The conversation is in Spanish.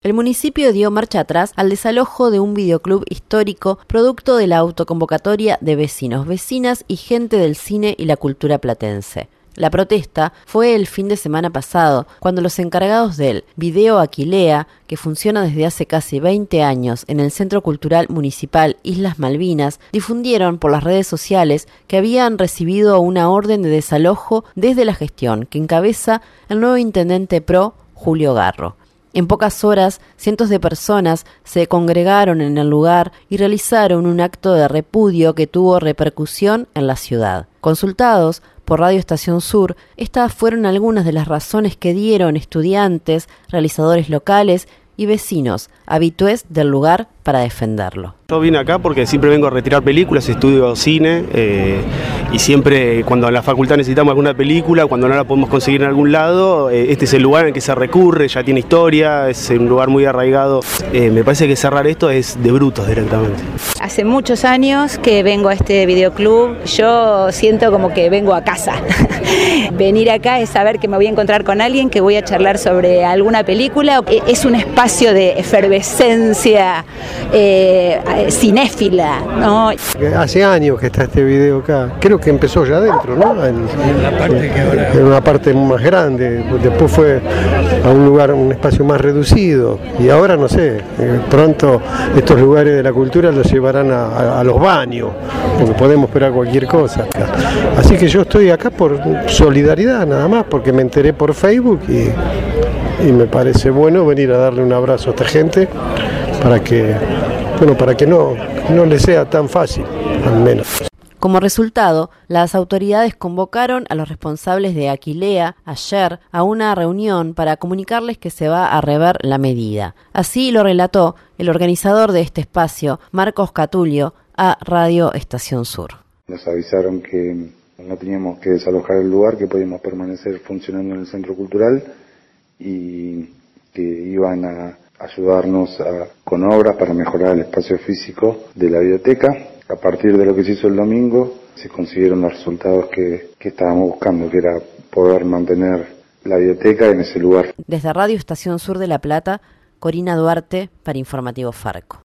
el municipio dio marcha atrás al desalojo de un videoclub histórico producto de la autoconvocatoria de vecinos, vecinas y gente del cine y la cultura platense. La protesta fue el fin de semana pasado, cuando los encargados del Video Aquilea, que funciona desde hace casi 20 años en el Centro Cultural Municipal Islas Malvinas, difundieron por las redes sociales que habían recibido una orden de desalojo desde la gestión que encabeza el nuevo intendente PRO, Julio Garro. En pocas horas, cientos de personas se congregaron en el lugar y realizaron un acto de repudio que tuvo repercusión en la ciudad. Consultados por Radio Estación Sur, estas fueron algunas de las razones que dieron estudiantes, realizadores locales y vecinos habitués del lugar para defenderlo. Yo vine acá porque siempre vengo a retirar películas, estudio cine y siempre cuando en la facultad necesitamos alguna película, cuando no la podemos conseguir en algún lado, este es el lugar en el que se recurre, ya tiene historia, es un lugar muy arraigado. Me parece que cerrar esto es de brutos directamente. Hace muchos años que vengo a este videoclub, yo siento como que vengo a casa. Venir acá es saber que me voy a encontrar con alguien, que voy a charlar sobre alguna película. Es un espacio de efervescencia cinéfila, ¿no? Hace años que está este video acá, creo que empezó ya adentro, ¿no? En una parte más grande, después fue a un lugar, un espacio más reducido, y ahora no sé, pronto estos lugares de la cultura los llevarán a los baños, porque podemos esperar cualquier cosa acá. Así que yo estoy acá por solidaridad nada más, porque me enteré por Facebook y me parece bueno venir a darle un abrazo a esta gente para que no les sea tan fácil, al menos. Como resultado, las autoridades convocaron a los responsables de Aquilea ayer a una reunión para comunicarles que se va a rever la medida. Así lo relató el organizador de este espacio, Marcos Catulio, a Radio Estación Sur. Nos avisaron que no teníamos que desalojar el lugar, que podíamos permanecer funcionando en el centro cultural y que iban a ayudarnos con obras para mejorar el espacio físico de la biblioteca. A partir de lo que se hizo el domingo, se consiguieron los resultados que estábamos buscando, que era poder mantener la biblioteca en ese lugar. Desde Radio Estación Sur de La Plata, Corina Duarte para Informativo Farco.